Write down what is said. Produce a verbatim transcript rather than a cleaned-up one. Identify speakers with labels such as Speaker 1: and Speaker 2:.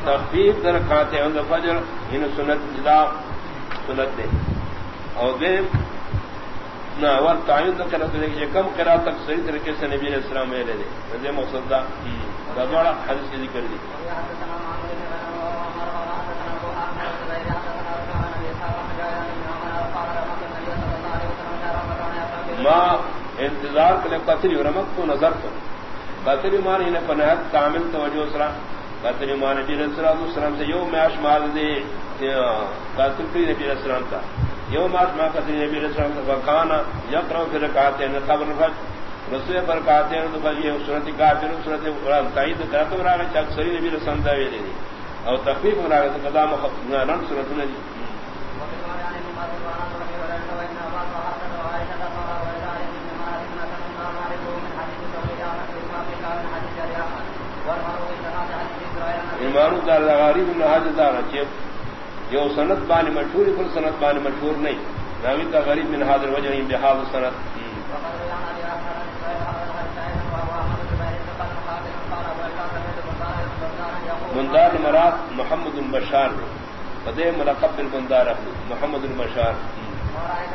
Speaker 1: تخفیف در کھاتے عند فجر ان سنت جدا سنت دے اور دے نہ اور تعین کرا تو کہ کم کرا تک صحیح طریقے سے نبی علیہ السلام نے لے دے دے مقصد دا دوڑا حدیث کی ذکر دی ما انتظار کے قتل رمق کو نظر تو قتل مان نے پناہت کامل توجہ سرا قتل مان نبی علیہ السلام سے یوم اشمال دے قتل کی نبی علیہ السلام تھا یوم اشمال قتل نبی علیہ السلام کا کانا یقرا پھر رکعتین قبل فجر رسول پر رکعتین تو یہ سورۃ کافر سورۃ قرآن تائید کرتے رہا کہ اکثر نبی علیہ السلام دا ویلے اور تخفیف ہو رہا ہے قضا مخفف سورۃ نے ایمانو دار غریب نہ حاجدار چیف جو سند بانی مشہور پر سند بانی مشہور نہیں ناوی کا غریب من حاضر وجہ بحال سند بندار مراد محمد البشار بدے ملقب بالبندار محمد البشار